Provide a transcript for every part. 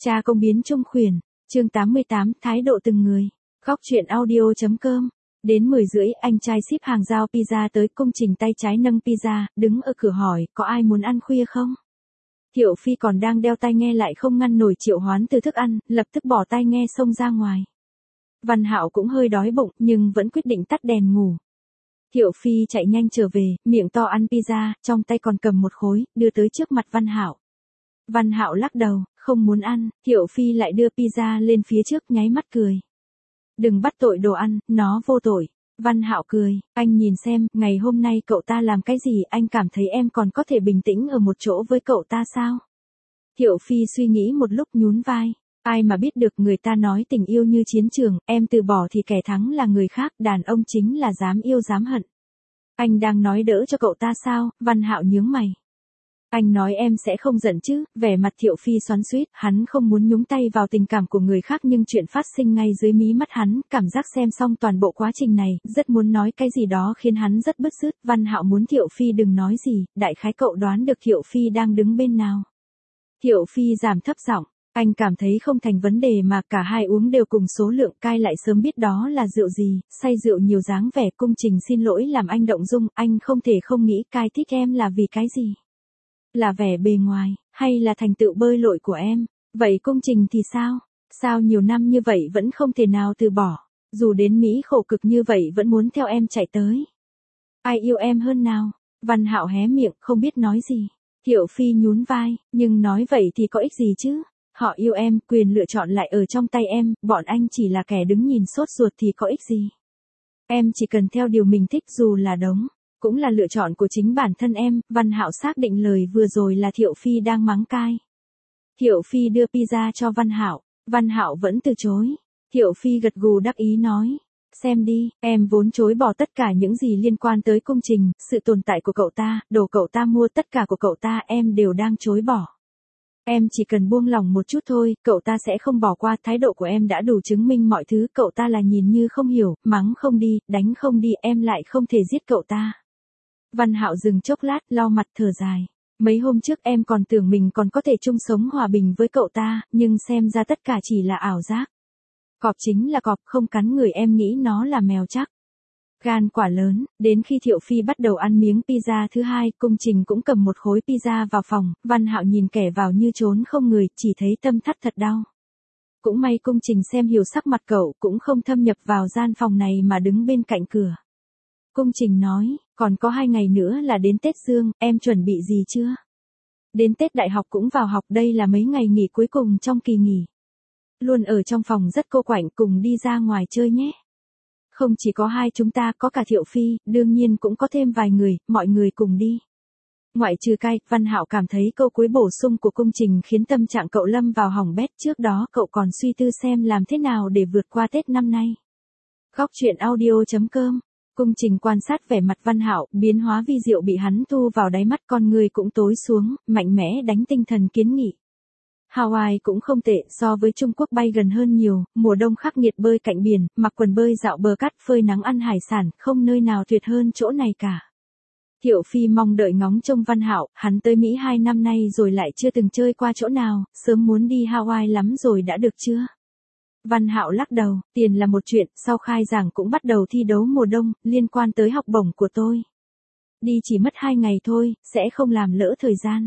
Cha công biến trung khuyển, chương 88, thái độ từng người. Góc truyện audio.com. Đến 10 rưỡi, anh trai ship hàng giao pizza tới, Công Trình tay trái nâng pizza, đứng ở cửa hỏi, có ai muốn ăn khuya không? Thiệu Phi còn đang đeo tai nghe lại không ngăn nổi Triệu Hoán từ thức ăn, lập tức bỏ tai nghe xông ra ngoài. Văn Hạo cũng hơi đói bụng, nhưng vẫn quyết định tắt đèn ngủ. Thiệu Phi chạy nhanh trở về, miệng to ăn pizza, trong tay còn cầm một khối, đưa tới trước mặt Văn Hạo. Văn Hạo lắc đầu, không muốn ăn, Thiệu Phi lại đưa pizza lên phía trước, nháy mắt cười. Đừng bắt tội đồ ăn, nó vô tội. Văn Hạo cười, anh nhìn xem, ngày hôm nay cậu ta làm cái gì, anh cảm thấy em còn có thể bình tĩnh ở một chỗ với cậu ta sao? Thiệu Phi suy nghĩ một lúc nhún vai. Ai mà biết được, người ta nói tình yêu như chiến trường, em từ bỏ thì kẻ thắng là người khác, đàn ông chính là dám yêu dám hận. Anh đang nói đỡ cho cậu ta sao? Văn Hạo nhướng mày. Anh nói em sẽ không giận chứ? Vẻ mặt Thiệu Phi xoắn xuýt, hắn không muốn nhúng tay vào tình cảm của người khác nhưng chuyện phát sinh ngay dưới mí mắt hắn, cảm giác xem xong toàn bộ quá trình này, rất muốn nói cái gì đó khiến hắn rất bứt rứt. Văn Hạo muốn Thiệu Phi đừng nói gì, đại khái cậu đoán được Thiệu Phi đang đứng bên nào. Thiệu Phi giảm thấp giọng, anh cảm thấy không thành vấn đề mà, cả hai uống đều cùng số lượng, cai lại sớm biết đó là rượu gì, say rượu nhiều dáng vẻ. Công Trình xin lỗi làm anh động dung, anh không thể không nghĩ cai thích em là vì cái gì. Là vẻ bề ngoài, hay là thành tựu bơi lội của em? Vậy Công Trình thì sao? Sao nhiều năm như vậy vẫn không thể nào từ bỏ? Dù đến Mỹ khổ cực như vậy vẫn muốn theo em chạy tới. Ai yêu em hơn nào? Văn Hạo hé miệng, không biết nói gì. Thiệu Phi nhún vai, nhưng nói vậy thì có ích gì chứ? Họ yêu em, quyền lựa chọn lại ở trong tay em, bọn anh chỉ là kẻ đứng nhìn sốt ruột thì có ích gì? Em chỉ cần theo điều mình thích, dù là đống. Cũng là lựa chọn của chính bản thân em. Văn Hạo xác định lời vừa rồi là Thiệu Phi đang mắng cai. Thiệu Phi đưa pizza cho Văn Hạo vẫn từ chối. Thiệu Phi gật gù đắc ý nói, xem đi, em vốn chối bỏ tất cả những gì liên quan tới Công Trình, sự tồn tại của cậu ta, đồ cậu ta mua, tất cả của cậu ta em đều đang chối bỏ. Em chỉ cần buông lòng một chút thôi, cậu ta sẽ không bỏ qua. Thái độ của em đã đủ chứng minh mọi thứ. Cậu ta là nhìn như không hiểu, mắng không đi, đánh không đi, em lại không thể giết cậu ta. Văn Hạo dừng chốc lát, lau mặt thở dài. Mấy hôm trước em còn tưởng mình còn có thể chung sống hòa bình với cậu ta, nhưng xem ra tất cả chỉ là ảo giác. Cọp chính là cọp, không cắn người, em nghĩ nó là mèo chắc. Gan quả lớn. Đến khi Thiệu Phi bắt đầu ăn miếng pizza thứ hai, Công Trình cũng cầm một khối pizza vào phòng. Văn Hạo nhìn kẻ vào như trốn không người, chỉ thấy tâm thắt thật đau. Cũng may Công Trình xem hiểu sắc mặt cậu, cũng không thâm nhập vào gian phòng này mà đứng bên cạnh cửa. Công Trình nói, còn có 2 ngày nữa là đến Tết Dương, em chuẩn bị gì chưa? Đến Tết đại học cũng vào học, đây là mấy ngày nghỉ cuối cùng trong kỳ nghỉ. Luôn ở trong phòng rất cô quạnh, cùng đi ra ngoài chơi nhé. Không chỉ có hai chúng ta, có cả Thiệu Phi, đương nhiên cũng có thêm vài người, mọi người cùng đi. Ngoại trừ cai, Văn Hạo cảm thấy câu cuối bổ sung của Công Trình khiến tâm trạng cậu lâm vào hỏng bét. Trước đó cậu còn suy tư xem làm thế nào để vượt qua Tết năm nay. Góc truyện audio.com. Công Trình quan sát vẻ mặt Văn Hạo, biến hóa vi diệu bị hắn thu vào đáy mắt, con người cũng tối xuống, mạnh mẽ đánh tinh thần kiến nghị. Hawaii cũng không tệ, so với Trung Quốc bay gần hơn nhiều, mùa đông khắc nghiệt bơi cạnh biển, mặc quần bơi dạo bờ cát, phơi nắng ăn hải sản, không nơi nào tuyệt hơn chỗ này cả. Thiệu Phi mong đợi ngóng trông Văn Hạo, hắn tới Mỹ 2 năm nay rồi lại chưa từng chơi qua chỗ nào, sớm muốn đi Hawaii lắm rồi, đã được chưa? Văn Hạo lắc đầu, tiền là một chuyện, sau khai giảng cũng bắt đầu thi đấu mùa đông, liên quan tới học bổng của tôi. Đi chỉ mất 2 ngày thôi, sẽ không làm lỡ thời gian.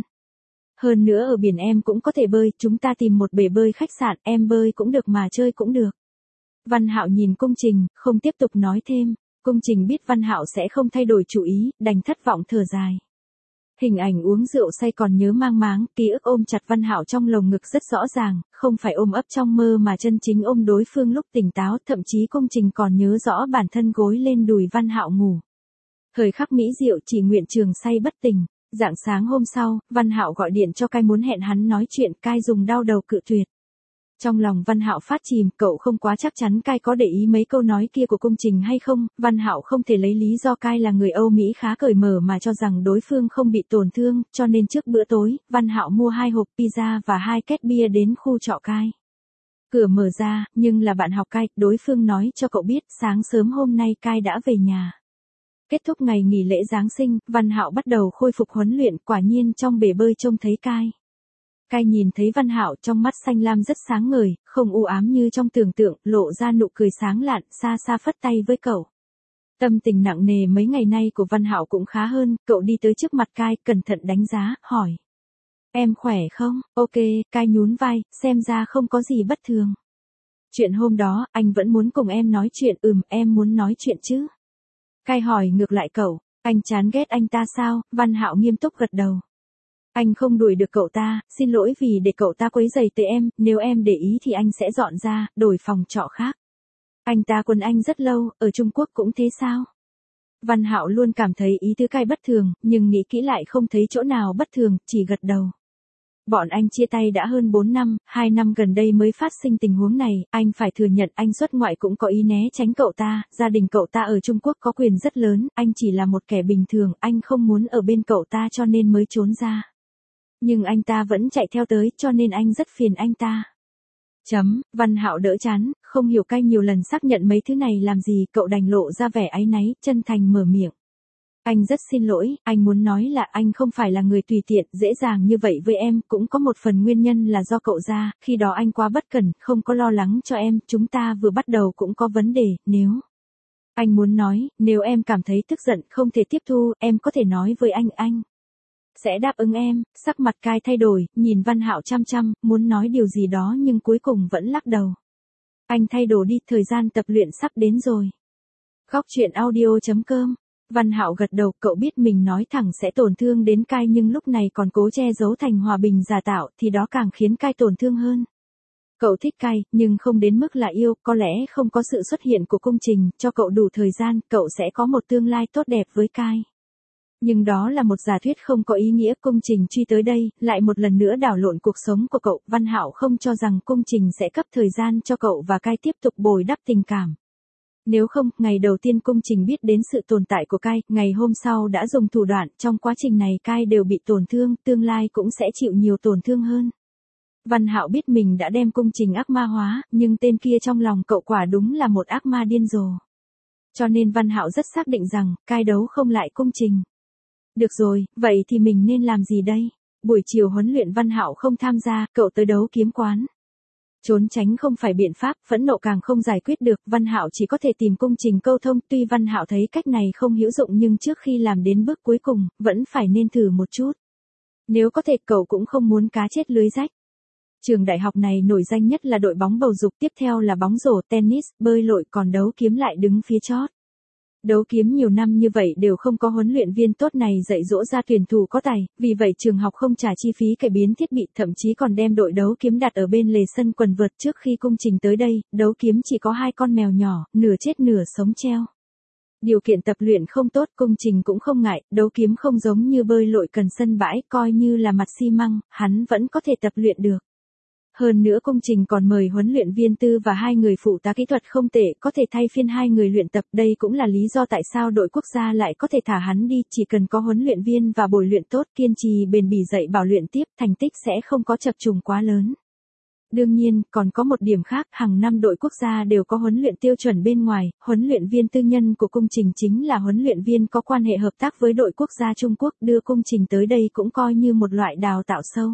Hơn nữa ở biển em cũng có thể bơi, chúng ta tìm một bể bơi khách sạn, em bơi cũng được mà chơi cũng được. Văn Hạo nhìn Công Trình, không tiếp tục nói thêm. Công Trình biết Văn Hạo sẽ không thay đổi chủ ý, đành thất vọng thở dài. Hình ảnh uống rượu say còn nhớ mang máng, ký ức ôm chặt Văn Hạo trong lồng ngực rất rõ ràng, không phải ôm ấp trong mơ mà chân chính ôm đối phương lúc tỉnh táo, thậm chí Công Trình còn nhớ rõ bản thân gối lên đùi Văn Hạo ngủ. Thời khắc mỹ diệu, chỉ nguyện trường say bất tỉnh. Rạng sáng hôm sau, Văn Hạo gọi điện cho cai muốn hẹn hắn nói chuyện, cai dùng đau đầu cự tuyệt. Trong lòng Văn Hạo phát chìm, cậu không quá chắc chắn cai có để ý mấy câu nói kia của Công Trình hay không. Văn Hạo không thể lấy lý do cai là người Âu Mỹ khá cởi mở mà cho rằng đối phương không bị tổn thương, cho nên trước bữa tối, Văn Hạo mua 2 hộp pizza và 2 két bia đến khu trọ cai. Cửa mở ra, nhưng là bạn học cai, đối phương nói cho cậu biết sáng sớm hôm nay cai đã về nhà. Kết thúc ngày nghỉ lễ Giáng sinh, Văn Hạo bắt đầu khôi phục huấn luyện, quả nhiên trong bể bơi trông thấy cai. Cai nhìn thấy Văn Hạo trong mắt xanh lam rất sáng ngời, không u ám như trong tưởng tượng, lộ ra nụ cười sáng lạn, xa xa phất tay với cậu. Tâm tình nặng nề mấy ngày nay của Văn Hạo cũng khá hơn, cậu đi tới trước mặt Cai, cẩn thận đánh giá, hỏi. Em khỏe không? Ok, Cai nhún vai, xem ra không có gì bất thường. Chuyện hôm đó, anh vẫn muốn cùng em nói chuyện, em muốn nói chuyện chứ. Cai hỏi ngược lại cậu, anh chán ghét anh ta sao? Văn Hạo nghiêm túc gật đầu. Anh không đuổi được cậu ta, xin lỗi vì để cậu ta quấy rầy tới em, nếu em để ý thì anh sẽ dọn ra, đổi phòng trọ khác. Anh ta quen anh rất lâu, ở Trung Quốc cũng thế sao? Văn Hạo luôn cảm thấy ý tứ Cai bất thường, nhưng nghĩ kỹ lại không thấy chỗ nào bất thường, chỉ gật đầu. Bọn anh chia tay đã hơn 4 năm, 2 năm gần đây mới phát sinh tình huống này, anh phải thừa nhận anh xuất ngoại cũng có ý né tránh cậu ta, gia đình cậu ta ở Trung Quốc có quyền rất lớn, anh chỉ là một kẻ bình thường, anh không muốn ở bên cậu ta cho nên mới trốn ra. Nhưng anh ta vẫn chạy theo tới cho nên anh rất phiền anh ta. Văn Hạo đỡ chán, không hiểu Cai nhiều lần xác nhận mấy thứ này làm gì, cậu đành lộ ra vẻ áy náy, chân thành mở miệng. Anh rất xin lỗi, anh muốn nói là anh không phải là người tùy tiện, dễ dàng như vậy với em, cũng có một phần nguyên nhân là do cậu ra, khi đó anh quá bất cẩn, không có lo lắng cho em, chúng ta vừa bắt đầu cũng có vấn đề, nếu... Anh muốn nói, nếu em cảm thấy tức giận, không thể tiếp thu, em có thể nói với anh sẽ đáp ứng em. Sắc mặt Cai thay đổi, nhìn Văn Hạo chăm chăm, muốn nói điều gì đó nhưng cuối cùng vẫn lắc đầu. Anh thay đồ đi, thời gian tập luyện sắp đến rồi. Góc truyện audio.com. Văn Hạo gật đầu, cậu biết mình nói thẳng sẽ tổn thương đến Cai nhưng lúc này còn cố che giấu thành hòa bình giả tạo thì đó càng khiến Cai tổn thương hơn. Cậu thích Cai, nhưng không đến mức là yêu, có lẽ không có sự xuất hiện của Cung Trình, cho cậu đủ thời gian, cậu sẽ có một tương lai tốt đẹp với Cai. Nhưng đó là một giả thuyết không có ý nghĩa, Cung Trình truy tới đây, lại một lần nữa đảo lộn cuộc sống của cậu, Văn Hạo không cho rằng Cung Trình sẽ cấp thời gian cho cậu và Cai tiếp tục bồi đắp tình cảm. Nếu không, ngày đầu tiên Cung Trình biết đến sự tồn tại của Cai, ngày hôm sau đã dùng thủ đoạn, trong quá trình này Cai đều bị tổn thương, tương lai cũng sẽ chịu nhiều tổn thương hơn. Văn Hạo biết mình đã đem Cung Trình ác ma hóa, nhưng tên kia trong lòng cậu quả đúng là một ác ma điên rồ. Cho nên Văn Hạo rất xác định rằng, Cai đấu không lại Cung Trình. Được rồi, vậy thì mình nên làm gì đây? Buổi chiều huấn luyện Văn Hạo không tham gia, cậu tới đấu kiếm quán. Trốn tránh không phải biện pháp, phẫn nộ càng không giải quyết được, Văn Hạo chỉ có thể tìm Cung Trình câu thông, tuy Văn Hạo thấy cách này không hữu dụng nhưng trước khi làm đến bước cuối cùng, vẫn phải nên thử một chút. Nếu có thể cậu cũng không muốn cá chết lưới rách. Trường đại học này nổi danh nhất là đội bóng bầu dục, tiếp theo là bóng rổ, tennis, bơi lội, còn đấu kiếm lại đứng phía chót. Đấu kiếm nhiều năm như vậy đều không có huấn luyện viên tốt này dạy dỗ ra tuyển thủ có tài, vì vậy trường học không trả chi phí cải biến thiết bị, thậm chí còn đem đội đấu kiếm đặt ở bên lề sân quần vợt. Trước khi Cung Trình tới đây, đấu kiếm chỉ có 2 con mèo nhỏ, nửa chết nửa sống treo. Điều kiện tập luyện không tốt, Cung Trình cũng không ngại, đấu kiếm không giống như bơi lội cần sân bãi, coi như là mặt xi măng, hắn vẫn có thể tập luyện được. Hơn nữa Cung Trình còn mời huấn luyện viên Tư và 2 người phụ tá kỹ thuật không tệ, có thể thay phiên 2 người luyện tập, đây cũng là lý do tại sao đội quốc gia lại có thể thả hắn đi, chỉ cần có huấn luyện viên và bồi luyện tốt, kiên trì bền bỉ dạy bảo luyện tiếp, thành tích sẽ không có chập trùng quá lớn. Đương nhiên, còn có một điểm khác, hàng năm đội quốc gia đều có huấn luyện tiêu chuẩn bên ngoài, huấn luyện viên tư nhân của Cung Trình chính là huấn luyện viên có quan hệ hợp tác với đội quốc gia Trung Quốc, đưa Cung Trình tới đây cũng coi như một loại đào tạo sâu.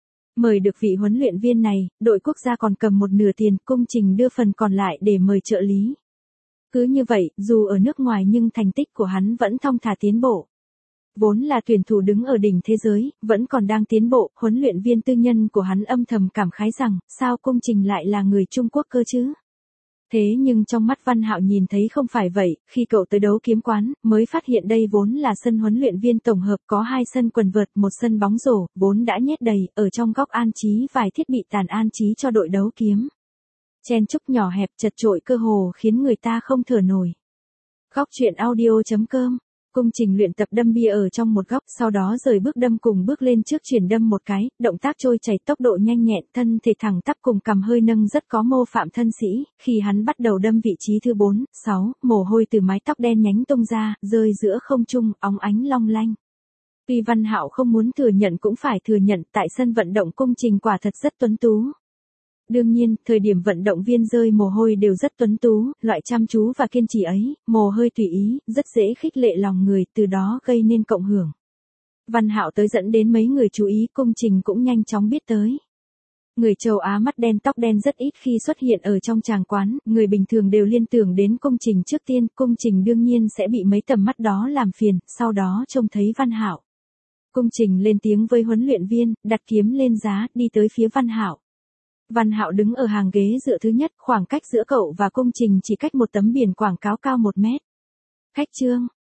Mời được vị huấn luyện viên này, đội quốc gia còn cầm một nửa tiền, Cung Trình đưa phần còn lại để mời trợ lý. Cứ như vậy, dù ở nước ngoài nhưng thành tích của hắn vẫn thong thả tiến bộ. Vốn là tuyển thủ đứng ở đỉnh thế giới, vẫn còn đang tiến bộ, huấn luyện viên tư nhân của hắn âm thầm cảm khái rằng, sao Cung Trình lại là người Trung Quốc cơ chứ? Thế nhưng trong mắt Văn Hạo nhìn thấy không phải vậy, khi cậu tới đấu kiếm quán, mới phát hiện đây vốn là sân huấn luyện viên tổng hợp, có 2 sân quần vợt, 1 sân bóng rổ, vốn đã nhét đầy, ở trong góc an trí vài thiết bị tàn an trí cho đội đấu kiếm. Chen chúc nhỏ hẹp chật chội cơ hồ khiến người ta không thở nổi. Góc truyện audio.com. Cung Trình luyện tập đâm bia ở trong một góc, sau đó rời bước đâm cùng bước lên trước chuyển đâm một cái, động tác trôi chảy tốc độ nhanh nhẹn, thân thể thẳng tắp cùng cằm hơi nâng rất có mô phạm thân sĩ, khi hắn bắt đầu đâm vị trí thứ 4, 6, mồ hôi từ mái tóc đen nhánh tung ra, rơi giữa không trung, óng ánh long lanh. Tuy Văn Hạo không muốn thừa nhận cũng phải thừa nhận, tại sân vận động Cung Trình quả thật rất tuấn tú. Đương nhiên, thời điểm vận động viên rơi mồ hôi đều rất tuấn tú, loại chăm chú và kiên trì ấy, mồ hôi tùy ý, rất dễ khích lệ lòng người, từ đó gây nên cộng hưởng. Văn Hạo tới dẫn đến mấy người chú ý, Cung Trình cũng nhanh chóng biết tới. Người châu Á mắt đen tóc đen rất ít khi xuất hiện ở trong tràng quán, người bình thường đều liên tưởng đến Cung Trình trước tiên, Cung Trình đương nhiên sẽ bị mấy tầm mắt đó làm phiền, sau đó trông thấy Văn Hạo. Cung Trình lên tiếng với huấn luyện viên, đặt kiếm lên giá, đi tới phía Văn Hạo. Văn Hạo đứng ở hàng ghế dựa thứ nhất, khoảng cách giữa cậu và Cung Trình chỉ cách một tấm biển quảng cáo cao 1 mét. Khách trương,